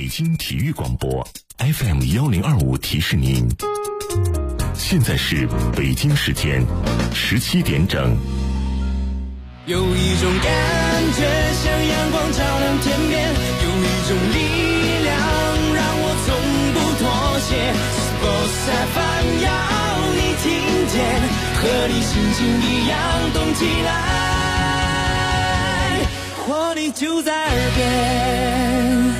北京体育广播 FM1025提示您，现在是北京时间17点整。 有一种感觉像阳光照亮天边，有一种力量让我从不妥协。Sports FM 要你听见，和你心情一样动起来，活力就在耳边。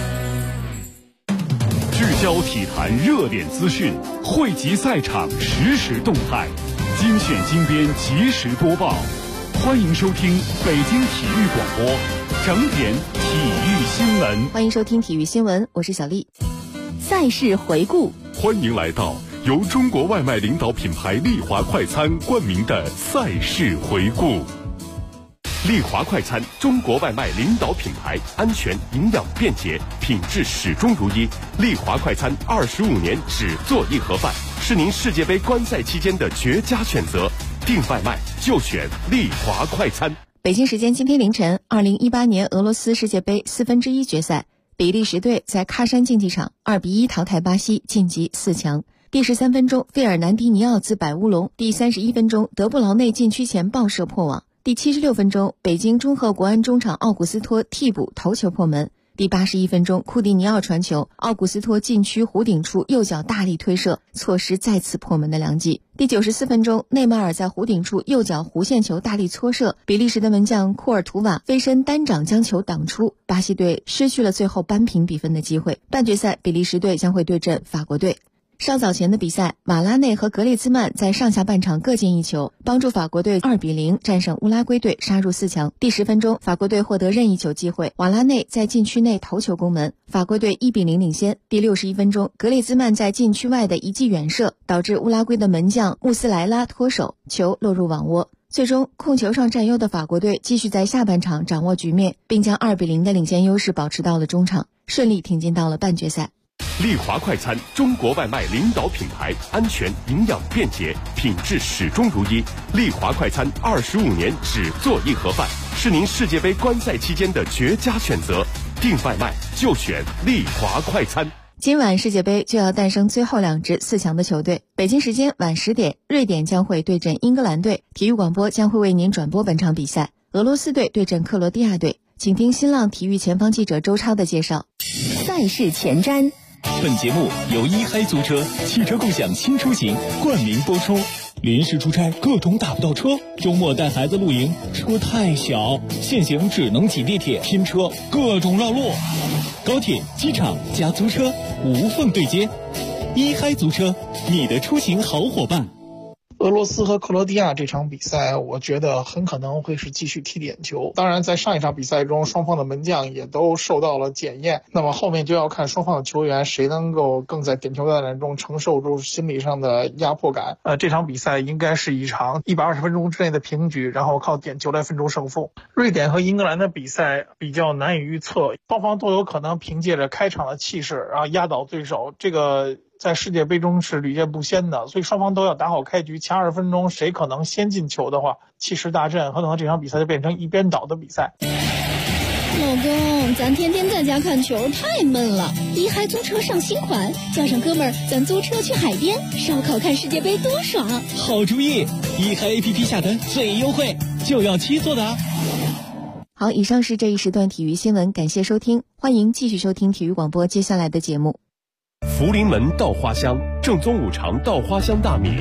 聚焦体坛热点资讯，汇集赛场实时动态，精选精编及时播报。欢迎收听北京体育广播整点体育新闻。 欢迎收听体育新闻，我是小丽。赛事回顾， 欢迎来到由中国外卖领导品牌丽华快餐冠名的赛事回顾。丽华快餐，中国外卖领导品牌，安全、营养、便捷，品质始终如一。丽华快餐25年只做一盒饭，是您世界杯观赛期间的绝佳选择。订外卖就选丽华快餐。 北京时间今天凌晨，2018年俄罗斯世界杯1/4决赛，比利时队在喀山竞技场2-1淘汰巴西，晋级4强。第13分钟，费尔南迪尼奥兹摆乌龙；第31分钟，德布劳内禁区前爆射破网；第76分钟，北京中赫国安中场奥古斯托替补头球破门；第81分钟，库蒂尼奥传球，奥古斯托禁区弧顶处右脚大力推射，错失再次破门的良机。第94分钟，内马尔在弧顶处右脚弧线球大力搓射，比利时的门将库尔图瓦飞身单掌将球挡出，巴西队失去了最后扳平比分的机会。半决赛，比利时队将会对阵法国队。稍早前的比赛，瓦拉内和格列兹曼在上下半场各进一球，帮助法国队2-0战胜乌拉圭队，杀入4强。第10分钟，法国队获得任意球机会，瓦拉内在禁区内头球攻门，法国队1-0领先。第61分钟，格列兹曼在禁区外的一记远射，导致乌拉圭的门将穆斯莱拉脱手，球落入网窝。最终，控球上占优的法国队继续在下半场掌握局面，并将2-0的领先优势保持到了中场，顺利挺进到了半决赛。 丽华快餐，中国外卖领导品牌，安全、营养、便捷，品质始终如一。丽华快餐25年只做一盒饭，是您世界杯观赛期间的绝佳选择。订外卖就选丽华快餐。 今晚世界杯就要诞生最后2支4强的球队。北京时间晚10点，瑞典将会对阵英格兰队，体育广播将会为您转播本场比赛。俄罗斯队对阵克罗地亚队，请听新浪体育前方记者周超的介绍。 赛事前瞻。 本节目由一嗨租车汽车共享新出行冠名播出。临时出差各种打不到车，周末带孩子露营车太小，现行只能挤地铁拼车，各种绕路。高铁、机场加租车无缝对接，一嗨租车，你的出行好伙伴。 俄罗斯和克罗地亚这场比赛，我觉得很可能会是继续踢点球。当然，在上一场比赛中，双方的门将也都受到了检验。那么后面就要看双方的球员谁能够更在点球大战中承受住心理上的压迫感。这场比赛应该是一场120分钟之内的平局，然后靠点球来分出胜负。瑞典和英格兰的比赛比较难以预测，双方都有可能凭借着开场的气势，然后压倒对手。这个在世界杯中是屡见不鲜的，所以双方都要打好开局。前20分钟谁可能先进球的话，气势大振，很可能这场比赛就变成一边倒的比赛。 老公，咱天天在家看球太闷了，一嗨租车上新款，叫上哥们儿，咱租车去海边烧烤看世界杯多爽！ 好主意，一嗨 APP 下单最优惠，就要7座的啊！ 好，以上是这一时段体育新闻，感谢收听，欢迎继续收听体育广播接下来的节目。 福临门稻花香，正宗五常稻花香大米。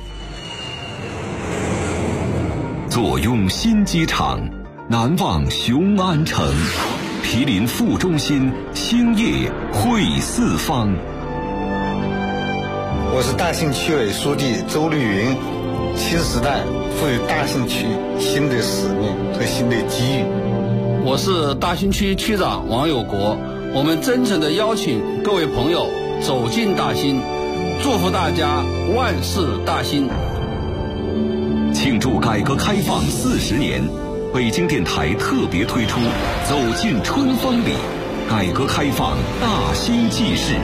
坐拥新机场，南望雄安城，毗邻副中心，兴业汇四方。 我是大兴区委书记周绿云。新时代赋予大兴区新的使命和新的机遇。 我是大兴区区长王有国，我们真诚地邀请各位朋友走进大兴，祝福大家万事大兴。 庆祝改革开放40年，北京电台特别推出走进春风里，改革开放大兴纪事。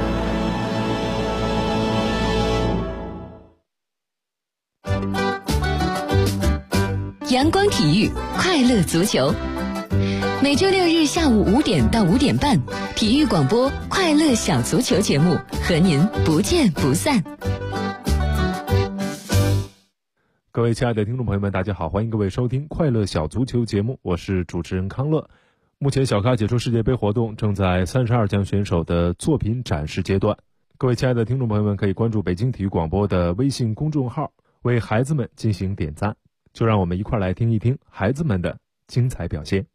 阳光体育，快乐足球。 每周6日下午5点到5点半，体育广播快乐小足球节目和您不见不散。 各位亲爱的听众朋友们，大家好，欢迎各位收听快乐小足球节目，我是主持人康乐。目前小咖解说世界杯活动正在32强选手的作品展示阶段，各位亲爱的听众朋友们可以关注北京体育广播的微信公众号，为孩子们进行点赞。就让我们一块来听一听孩子们的精彩表现。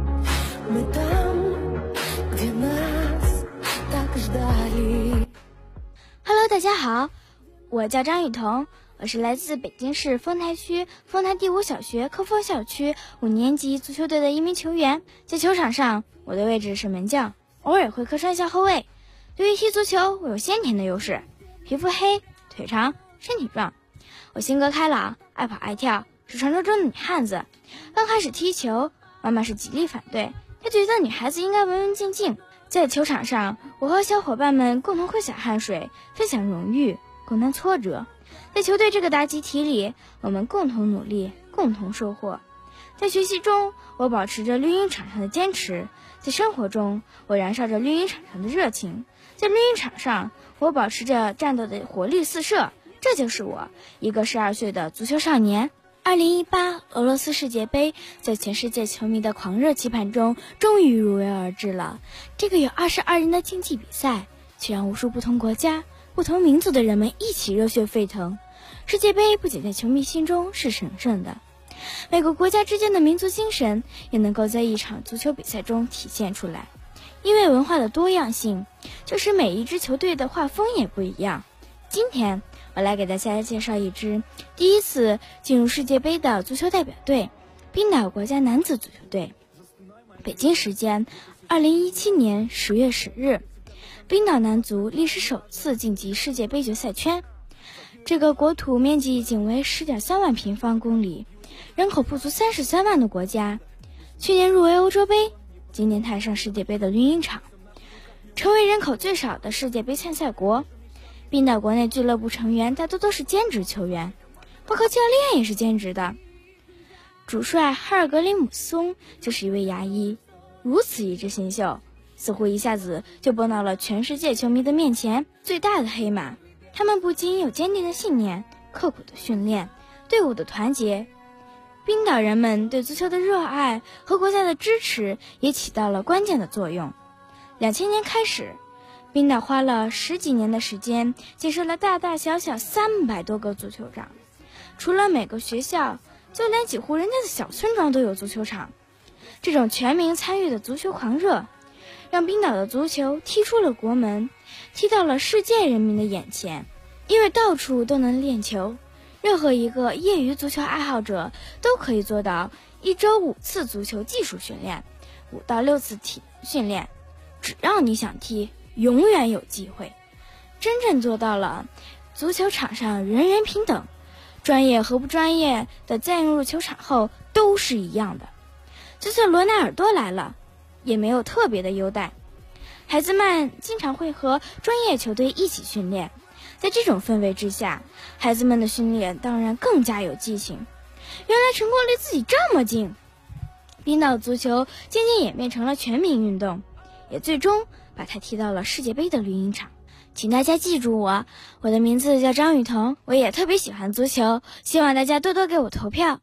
Hello， 大家好，我叫张雨桐，我是来自北京市丰台区丰台第5小学科丰校区5年级足球队的一名球员。在球场上，我的位置是门将，偶尔会客串下后卫。对于踢足球，我有先天的优势，皮肤黑，腿长，身体壮。我性格开朗，爱跑爱跳，是传说中的女汉子。刚开始踢球，妈妈是极力反对，她觉得女孩子应该文文静静。在球场上，我和小伙伴们共同挥洒汗水，分享荣誉，共担挫折。在球队这个大集体里，我们共同努力，共同收获。在学习中，我保持着绿茵场上的坚持；在生活中，我燃烧着绿茵场上的热情；在绿茵场上，我保持着战斗的活力四射。这就是我，一个12岁的足球少年。2018俄罗斯世界杯在全世界球迷的狂热期盼中终于如约而至了。这个有22人的竞技比赛，却让无数不同国家、不同民族的人们一起热血沸腾。世界杯不仅在球迷心中是神圣的，每个国家之间的民族精神也能够在一场足球比赛中体现出来。因为文化的多样性，就使每一支球队的画风也不一样。今天我来给大家介绍一支第一次进入世界杯的足球代表队——冰岛国家男子足球队。北京时间2017年10月10日，冰岛男足历史首次晋级世界杯决赛圈。这个国土面积仅为10.3万平方公里，人口不足33万的国家，去年入围欧洲杯，今年踏上世界杯的绿茵场，成为人口最少的世界杯参赛国。冰岛国内俱乐部成员大多都是兼职球员，包括教练也是兼职的。主帅哈尔格里姆松就是一位牙医。如此一支新秀，似乎一下子就蹦到了全世界球迷的面前，最大的黑马。他们不仅有坚定的信念、刻苦的训练、队伍的团结，冰岛人们对足球的热爱和国家的支持也起到了关键的作用。2000年开始，冰岛花了10几年的时间，建设了大大小小300多个足球场。除了每个学校，就连几户人家的小村庄都有足球场。这种全民参与的足球狂热，让冰岛的足球踢出了国门，踢到了世界人民的眼前。因为到处都能练球，任何一个业余足球爱好者都可以做到1周5次足球技术训练，5到6次体训练。只要你想踢，永远有机会。真正做到了足球场上人人平等，专业和不专业的进入球场后都是一样的。就算罗纳尔多来了，也没有特别的优待。孩子们经常会和专业球队一起训练，在这种氛围之下，孩子们的训练当然更加有激情。原来成功离自己这么近。冰岛足球渐渐演变成了全民运动，也最终把它踢到了世界杯的绿茵场。请大家记住我的名字叫张雨桐，我也特别喜欢足球，希望大家多多给我投票。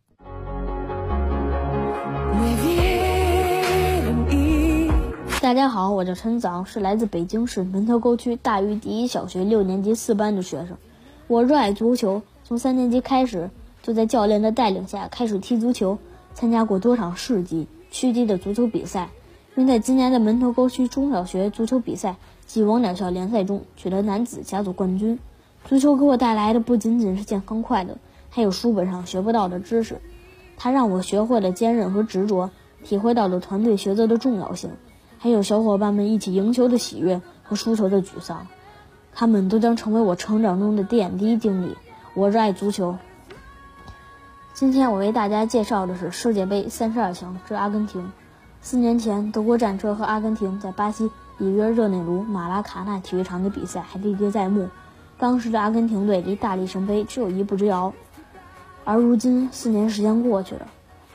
大家好，我叫陈早，是来自北京市门头沟区大榆第1小学6年级4班的学生。我热爱足球，从3年级开始就在教练的带领下开始踢足球，参加过多场市级、区级的足球比赛，并在今年的门头沟区中小学足球比赛及网两校联赛中取得男子甲组冠军。足球给我带来的不仅仅是健康快乐，还有书本上学不到的知识。它让我学会了坚韧和执着，体会到了团队协作的重要性，还有小伙伴们一起赢球的喜悦和输球的沮丧。他们都将成为我成长中的点滴经历。我热爱足球。今天我为大家介绍的是世界杯32强之阿根廷。4年前，德国战车和阿根廷在巴西里约热内卢马拉卡纳体育场的比赛还历历在目。当时的阿根廷队离大力神杯只有1步之遥。而如今4年时间过去了，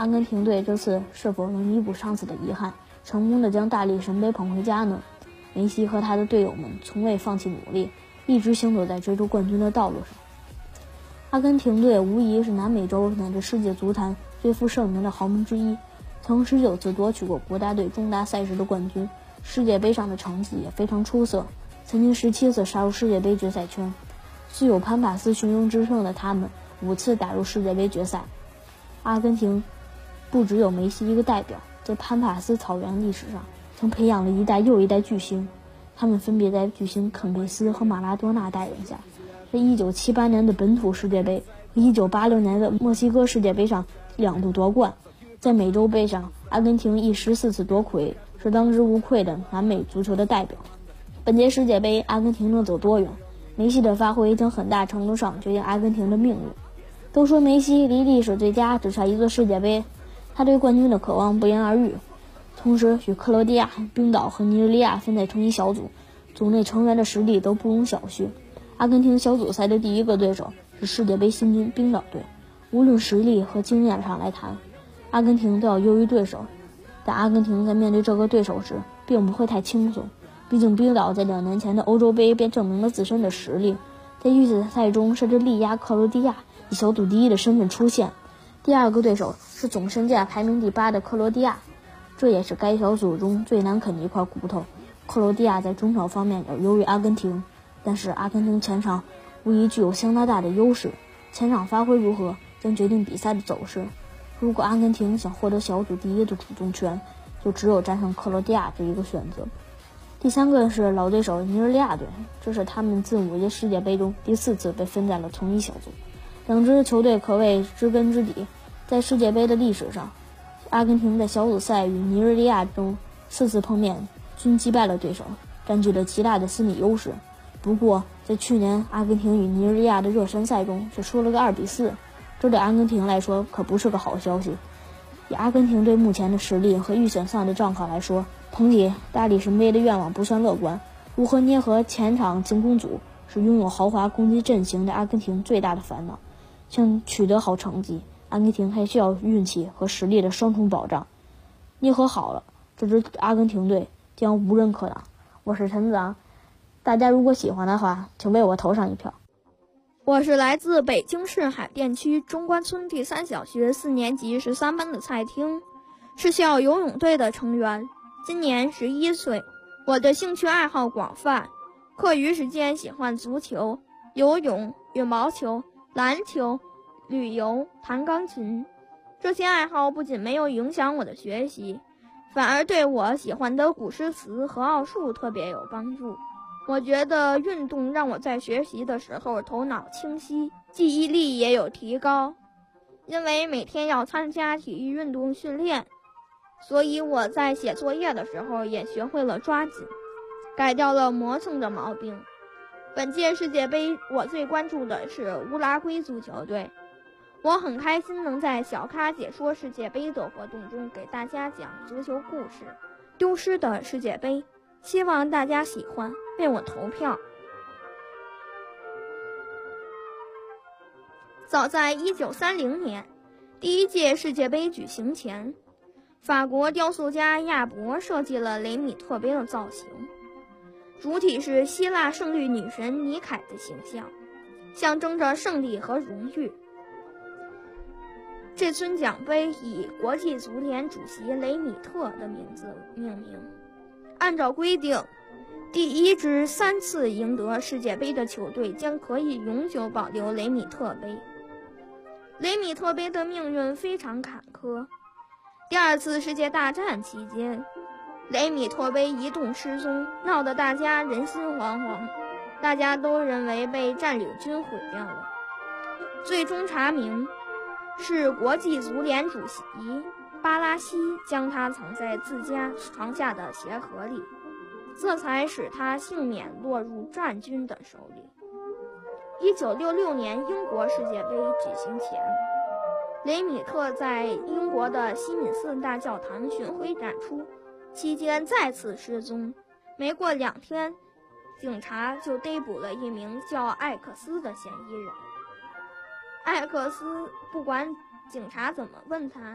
阿根廷队这次是否能弥补上次的遗憾，成功的将大力神杯捧回家呢？梅西和他的队友们从未放弃努力，一直行走在追逐冠军的道路上。阿根廷队无疑是南美洲乃至世界足坛最负盛名的豪门之一，曾19次夺取过国家队重大赛事的冠军，世界杯上的成绩也非常出色，曾经17次杀入世界杯决赛圈。素有潘帕斯雄鹰之称的他们5次打入世界杯决赛。阿根廷不只有梅西一个代表，在潘帕斯草原历史上曾培养了一代又一代巨星，他们分别在巨星肯佩斯和马拉多纳带领下，在1978年的本土世界杯和1986年的墨西哥世界杯上2度夺冠。在美洲杯上，阿根廷以14次夺魁，是当之无愧的南美足球的代表。本届世界杯，阿根廷能走多远，梅西的发挥将很大程度上决定阿根廷的命运。都说梅西离历史最佳只差一座世界杯，他对冠军的渴望不言而喻。同时，与克罗地亚、冰岛和尼日利亚分在同一小组，组内成员的实力都不容小觑。阿根廷小组赛的第一个对手是世界杯新军冰岛队，无论实力和经验上来谈，阿根廷都要优于对手。但阿根廷在面对这个对手时并不会太轻松，毕竟冰岛在2年前的欧洲杯便证明了自身的实力，在预选赛中甚至力压克罗地亚，以小组第一的身份出现。第二个对手是总身价排名第8的克罗地亚，这也是该小组中最难啃的一块骨头。克罗地亚在中场方面要优于阿根廷，但是阿根廷前场无疑具有相当大的优势，前场发挥如何将决定比赛的走势。如果阿根廷想获得小组第一的主动权，就只有战胜克罗地亚这一个选择。第三个是老对手尼日利亚队，这是他们自5届世界杯中第4次被分在了同一小组。两支球队可谓知根知底，在世界杯的历史上，阿根廷在小组赛与尼日利亚中4次碰面均击败了对手，占据了极大的心理优势。不过在去年阿根廷与尼日利亚的热身赛中却输了个2比4，这对阿根廷来说可不是个好消息。以阿根廷队目前的实力和预选赛的状况来说，捧起大力神杯的愿望不算乐观。如何捏合前场进攻组是拥有豪华攻击阵型的阿根廷最大的烦恼。想取得好成绩，阿根廷还需要运气和实力的双重保障。捏合好了，这支阿根廷队将无人可挡。我是陈子昂，大家如果喜欢的话，请为我投上一票。 我是来自北京市海淀区中关村第3小学4年级13班的蔡听，是校游泳队的成员，今年11岁。我的兴趣爱好广泛，课余时间喜欢足球、游泳、羽毛球、篮球、旅游、弹钢琴。这些爱好不仅没有影响我的学习，反而对我喜欢的古诗词和奥数特别有帮助。我觉得运动让我在学习的时候头脑清晰，记忆力也有提高。因为每天要参加体育运动训练，所以我在写作业的时候也学会了抓紧，改掉了磨蹭的毛病。本届世界杯我最关注的是乌拉圭足球队，我很开心能在小咖解说世界杯的活动中给大家讲足球故事。丢失的世界杯，希望大家喜欢，为我投票。早在1930年，第1届世界杯举行前，法国雕塑家亚伯设计了雷米特杯的造型，主体是希腊胜利女神尼凯的形象，象征着胜利和荣誉。这尊奖杯以国际足联主席雷米特的名字命名。按照规定，第1至3次赢得世界杯的球队将可以永久保留雷米特杯。雷米特杯的命运非常坎坷。第2次世界大战期间，雷米特杯一度失踪，闹得大家人心惶惶，大家都认为被占领军毁掉了。最终查明是国际足联主席巴拉西将它藏在自家床下的鞋盒里，这才使他幸免落入战军的手里。1966年英国世界杯举行前，雷米特在英国的西敏寺大教堂巡回展出，期间再次失踪。没过2天，警察就逮捕了一名叫艾克斯的嫌疑人。艾克斯不管警察怎么问他，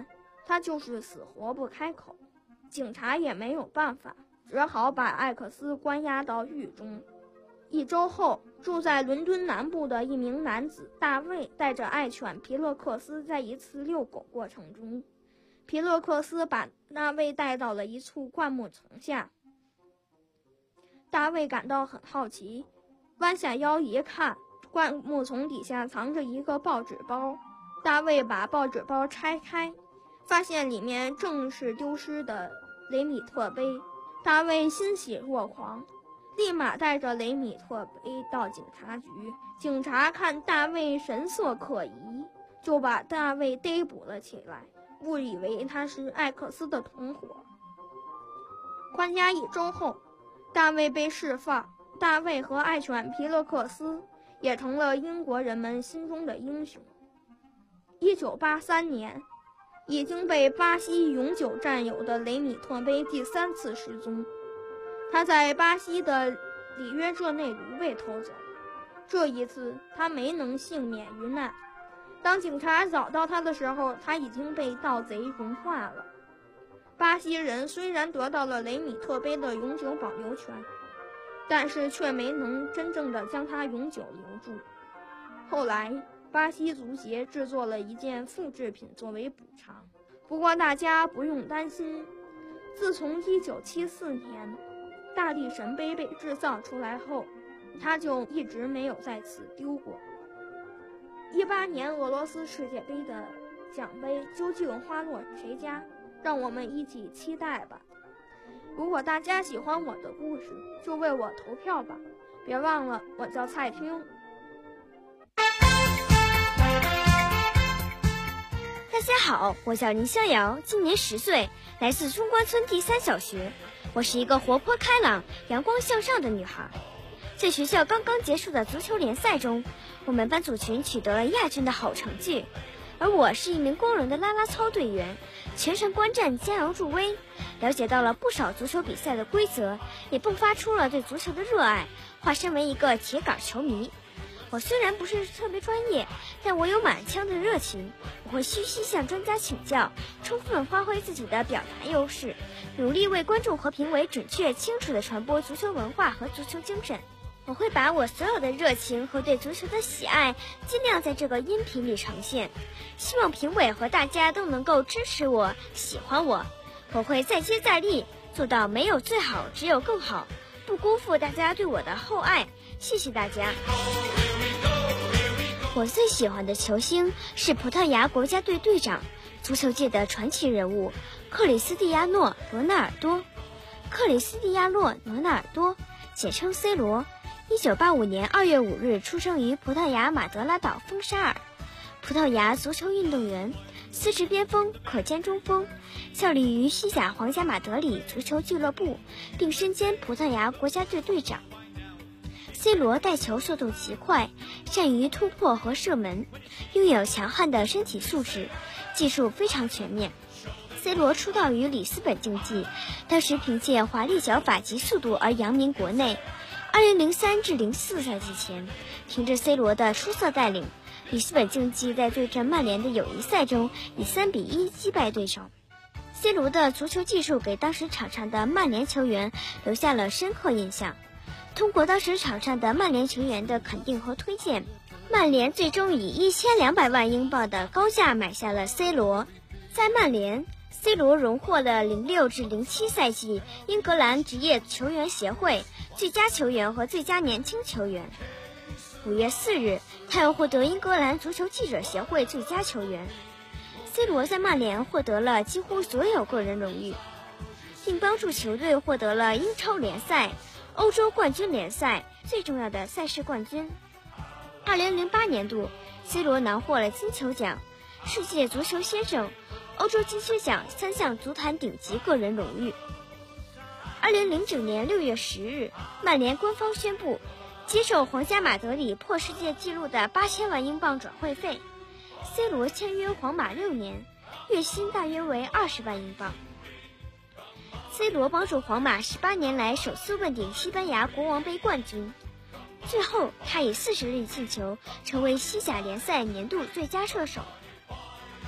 他就是死活不开口。警察也没有办法，只好把艾克斯关押到狱中。1周后，住在伦敦南部的一名男子大卫带着爱犬皮勒克斯在一次遛狗过程中，皮勒克斯把大卫带到了一簇灌木丛下。大卫感到很好奇，弯下腰一看，灌木丛底下藏着一个报纸包。大卫把报纸包拆开，发现里面正是丢失的雷米特杯。大卫欣喜若狂，立马带着雷米特杯到警察局。警察看大卫神色可疑，就把大卫逮捕了起来，误以为他是艾克斯的同伙。关押1周后，大卫被释放。大卫和爱犬皮勒克斯也成了英国人们心中的英雄。1983年，已经被巴西永久占有的雷米特杯第3次失踪。他在巴西的里约热内卢被偷走，这一次他没能幸免于难。当警察找到他的时候，他已经被盗贼融化了。巴西人虽然得到了雷米特杯的永久保留权，但是却没能真正的将它永久留住。后来巴西足协制作了一件复制品作为补偿，不过大家不用担心，自从1974年大力神杯被制造出来后，它就一直没有再次丢过。18年俄罗斯世界杯的奖杯究竟花落谁家，让我们一起期待吧。如果大家喜欢我的故事，就为我投票吧。别忘了，我叫蔡听。 大家好，我叫林逍遥，今年10岁，来自中关村第3小学。我是一个活泼开朗、阳光向上的女孩。在学校刚刚结束的足球联赛中，我们班组群取得了亚军的好成绩。而我是一名工人的啦啦操队员，全程观战，坚强助威，了解到了不少足球比赛的规则，也迸发出了对足球的热爱，化身为一个铁杆球迷。我虽然不是特别专业，但我有满腔的热情，我会虚心向专家请教，充分发挥自己的表达优势，努力为观众和评委准确清楚地传播足球文化和足球精神。我会把我所有的热情和对足球的喜爱尽量在这个音频里呈现，希望评委和大家都能够支持我、喜欢我。我会再接再厉，做到没有最好，只有更好，不辜负大家对我的厚爱。谢谢大家。我最喜欢的球星是葡萄牙国家队队长，足球界的传奇人物克里斯蒂亚诺·罗纳尔多。克里斯蒂亚诺·罗纳尔多，简称 C 罗，1985年2月5日出生于葡萄牙马德拉岛丰沙尔，葡萄牙足球运动员，司职边锋、可兼中锋，效力于西甲皇家马德里足球俱乐部，并身兼葡萄牙国家队队长。C 罗带球速度极快，善于突破和射门，拥有强悍的身体素质，技术非常全面。C 罗出道于里斯本竞技，当时凭借华丽脚法及速度而扬名国内。2003至04赛季前，凭着 C 罗的出色带领，里斯本竞技在对阵曼联的友谊赛中以3-1击败对手。C 罗的足球技术给当时场上的曼联球员留下了深刻印象。通过当时场上的曼联球员的肯定和推荐，曼联最终以1200万英镑的高价买下了 C 罗。在曼联，C 罗荣获了06至07赛季英格兰职业球员协会最佳球员和最佳年轻球员。5月4日，他又获得英格兰足球记者协会最佳球员。C 罗在曼联获得了几乎所有个人荣誉，并帮助球队获得了英超联赛、欧洲冠军联赛最重要的赛事冠军。2008年度，C 罗拿获了金球奖、世界足球先生、欧洲金靴奖3项足坛顶级个人荣誉。2009年6月10日，曼联官方宣布接受皇家马德里破世界纪录的8000万英镑转会费。C 罗签约皇马6年，月薪大约为20万英镑。C 罗帮助皇马18年来首次问鼎西班牙国王杯冠军。最后，他以40粒进球成为西甲联赛年度最佳射手。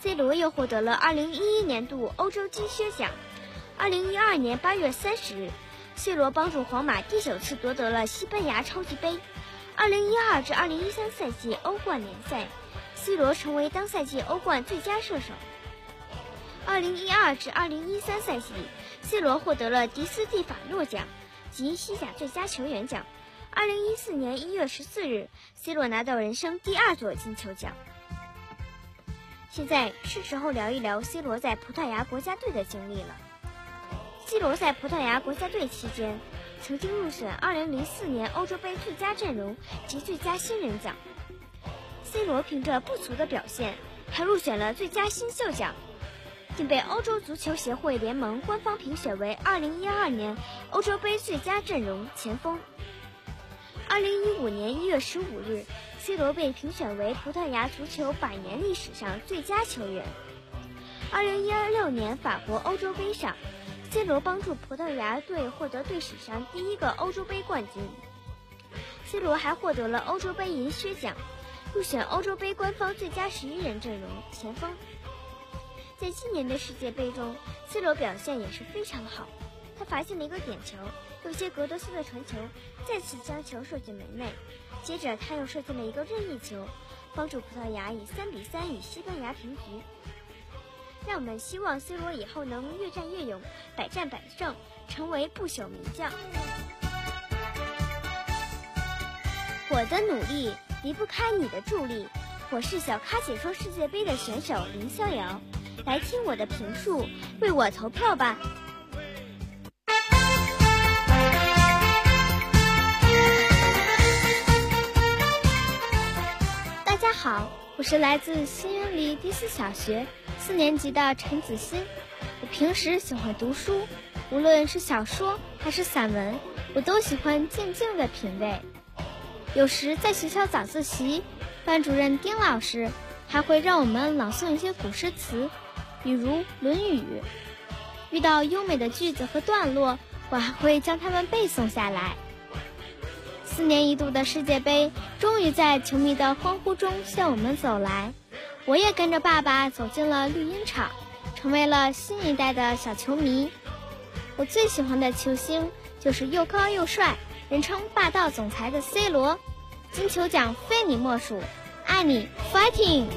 C 罗又获得了2011年度欧洲金靴奖。2012年8月30日，C 罗帮助皇马第9次夺得了西班牙超级杯。2012至2013赛季欧冠联赛，C 罗成为当赛季欧冠最佳射手。2012至2013赛季，C 罗获得了迪斯蒂法诺奖及西甲最佳球员奖。2014年1月14日，C 罗拿到人生第2座金球奖。现在是时候聊一聊 C 罗在葡萄牙国家队的经历了。C 罗在葡萄牙国家队期间，曾经入选2004年欧洲杯最佳阵容及最佳新人奖。C 罗凭着不俗的表现，还入选了最佳新秀奖，并被欧洲足球协会联盟官方评选为2012年欧洲杯最佳阵容前锋。2015年1月15日，C 罗被评选为葡萄牙足球100年历史上最佳球员。2016年法国欧洲杯上，C 罗帮助葡萄牙队获得队史上第1个欧洲杯冠军。C 罗还获得了欧洲杯银靴奖，入选欧洲杯官方最佳11人阵容前锋。在今年的世界杯中，C 罗表现也是非常好，他罚进了一个点球，有些格德斯的传球，再次将球射进门内。接着他又射进了一个任意球，帮助葡萄牙以3-3与西班牙平局。让我们希望 C 罗以后能越战越勇，百战百胜，成为不朽名将。我的努力离不开你的助力。我是小咖解说世界杯的选手林逍遥，来听我的评述，为我投票吧。大家好，我是来自新源里第4小学4年级的陈子欣。我平时喜欢读书，无论是小说还是散文，我都喜欢静静的品味。有时在学校早自习，班主任丁老师还会让我们朗诵一些古诗词，比如《论语》。遇到优美的句子和段落，我还会将它们背诵下来。4年一度的世界杯终于在球迷的欢呼中向我们走来，我也跟着爸爸走进了绿茵场，成为了新一代的小球迷。我最喜欢的球星就是又高又帅，人称霸道总裁的 C 罗，金球奖非你莫属，爱你 fighting。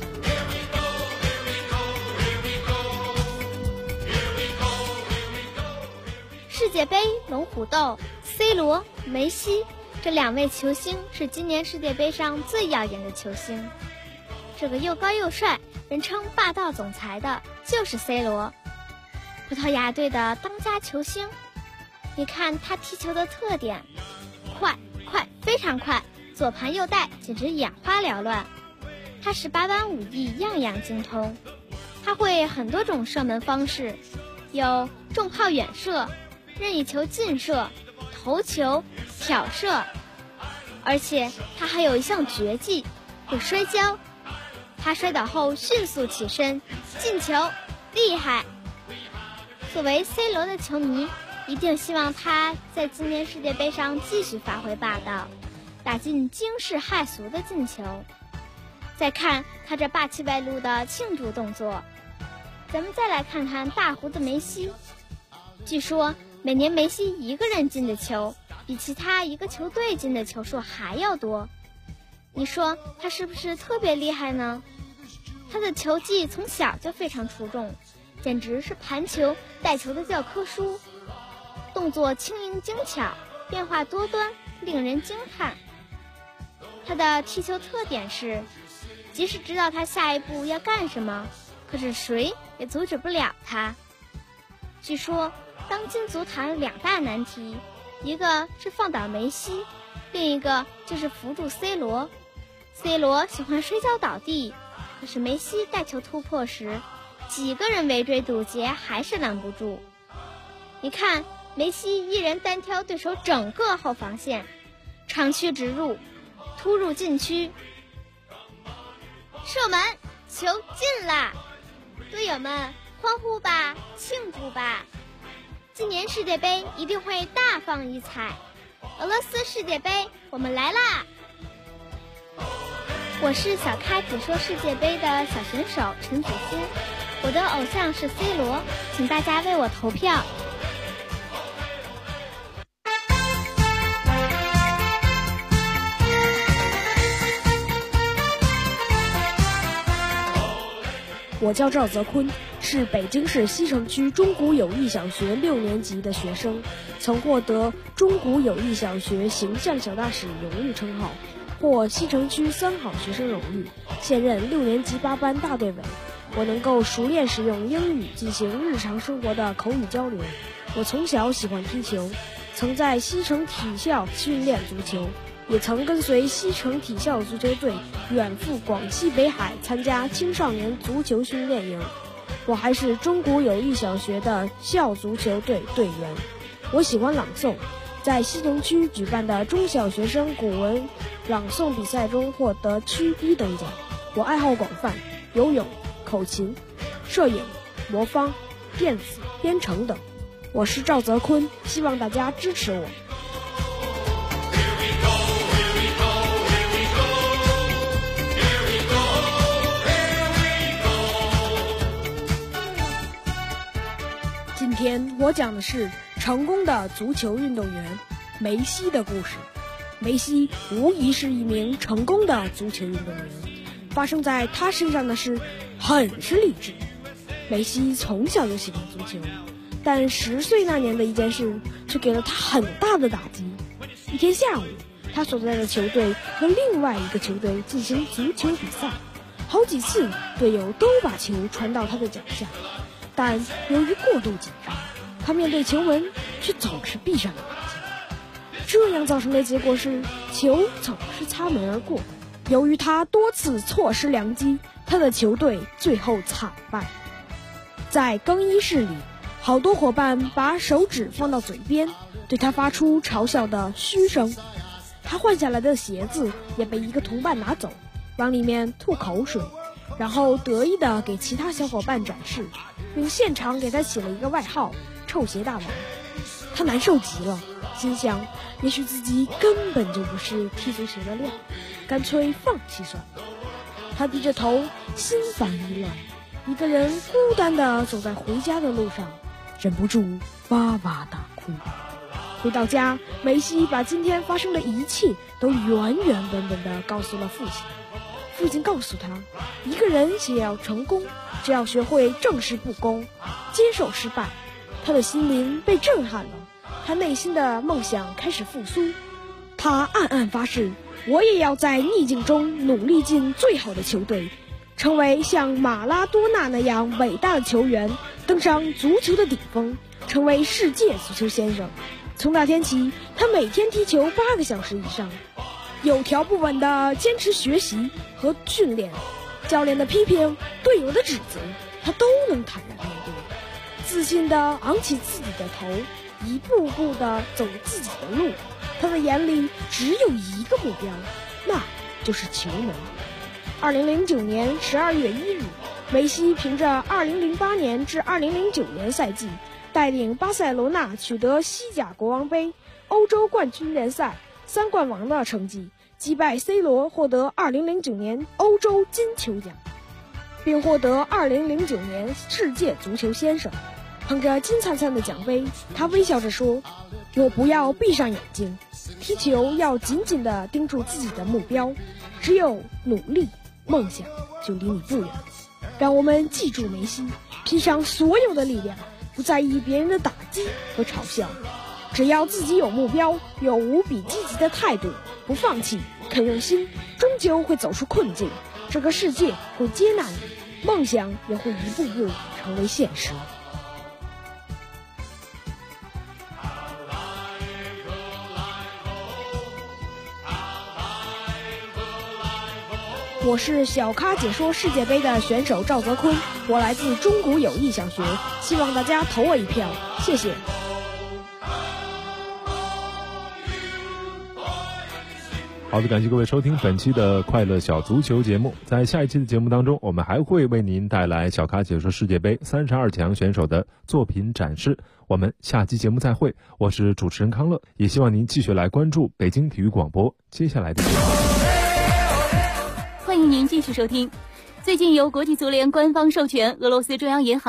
世界杯龙虎斗 C 罗、梅西这2位球星是今年世界杯上最耀眼的球星。这个又高又帅，人称霸道总裁的就是 C 罗，葡萄牙队的当家球星。你看他踢球的特点，快，非常快，左盘右带，简直眼花缭乱。他18般武艺样样精通，他会很多种射门方式，有重炮远射、任意球近射、头球、挑射，而且他还有一项绝技，会摔跤。他摔倒后迅速起身，进球，厉害！作为 C 罗的球迷，一定希望他在今年世界杯上继续发挥霸道，打进惊世骇俗的进球。再看他这霸气外露的庆祝动作。咱们再来看看大胡子梅西，据说每年梅西一个人进的球比其他一个球队进的球数还要多，你说他是不是特别厉害呢？他的球技从小就非常出众，简直是盘球带球的教科书，动作轻盈精巧，变化多端，令人惊叹。他的踢球特点是，即使知道他下一步要干什么，可是谁也阻止不了他。据说当今足坛2大难题，一个是放倒梅西，另一个就是扶住 C 罗。C 罗喜欢摔跤倒地，可是梅西带球突破时，几个人围追堵截还是拦不住。你看梅西一人单挑对手整个后防线，长驱直入，突入禁区，射门，球进了！队友们欢呼吧，庆祝吧！今年世界杯一定会大放异彩，俄罗斯世界杯我们来啦！ 我是小咖解说世界杯的小选手陈子欣，我的偶像是 C 罗，请大家为我投票。 我叫赵泽坤，是北京市西城区中古友谊小学6年级的学生，曾获得中古友谊小学形象小大使荣誉称号，获西城区3好学生荣誉，现任6年级8班大队委。我能够熟练使用英语进行日常生活的口语交流。我从小喜欢踢球，曾在西城体校训练足球，也曾跟随西城体校足球队远赴广西北海参加青少年足球训练营。我还是中古友谊小学的校足球队队员。我喜欢朗诵，在西城区举办的中小学生古文朗诵比赛中获得区1等奖。我爱好广泛，游泳、口琴、摄影、魔方、电子、编程等。我是赵泽坤，希望大家支持我。今天我讲的是成功的足球运动员梅西的故事。梅西无疑是一名成功的足球运动员，发生在他身上的事很是励志。梅西从小就喜欢足球，但10岁那年的一件事却给了他很大的打击。一天下午，他所在的球队和另外一个球队进行足球比赛，好几次队友都把球传到他的脚下，但由于过度紧张，他面对球门却总是闭上眼睛。这样造成的结果是球总是擦门而过。由于他多次错失良机，他的球队最后惨败。在更衣室里，好多伙伴把手指放到嘴边，对他发出嘲笑的嘘声。他换下来的鞋子也被一个同伴拿走，往里面吐口水，然后得意地给其他小伙伴展示，并现场给他起了一个外号“臭鞋大王”。他难受极了，心想也许自己根本就不是踢足球的料，干脆放弃算了。他低着头，心烦意乱，一个人孤单地走在回家的路上，忍不住哇哇大哭。回到家，梅西把今天发生的一切都原原本本地告诉了父亲。父亲告诉他，一个人想要成功，只要学会正视不公，接受失败。他的心灵被震撼了，他内心的梦想开始复苏。他暗暗发誓，我也要在逆境中努力进最好的球队，成为像马拉多纳那样伟大的球员，登上足球的顶峰，成为世界足球先生。从那天起，他每天踢球8个小时以上，有条不紊地坚持学习和训练，教练的批评、队友的指责，他都能坦然面对，自信地昂起自己的头，一步步地走自己的路。他的眼里只有一个目标，那就是球门。2009年12月1日，梅西凭着2008年至2009年赛季带领巴塞罗那取得西甲国王杯、欧洲冠军联赛3冠王的成绩，击败 C 罗获得2009年欧洲金球奖，并获得2009年世界足球先生。捧着金灿灿的奖杯，他微笑着说，我不要闭上眼睛，踢球要紧紧地盯住自己的目标，只有努力，梦想就离你不远。让我们记住梅西，拼上所有的力量，不在意别人的打击和嘲笑，只要自己有目标，有无比积极的态度，不放弃，肯用心，终究会走出困境。这个世界会接纳你，梦想也会一步步成为现实。我是小咖解说世界杯的选手赵泽坤，我来自中古友谊小学，希望大家投我一票，谢谢。 好的，感谢各位收听本期的快乐小足球节目。在下一期的节目当中，我们还会为您带来小咖解说世界杯32强选手的作品展示。我们下期节目再会，我是主持人康乐，也希望您继续来关注北京体育广播接下来的节目。 欢欢迎您继续收听。最近由国际足联官方授权，俄罗斯中央银行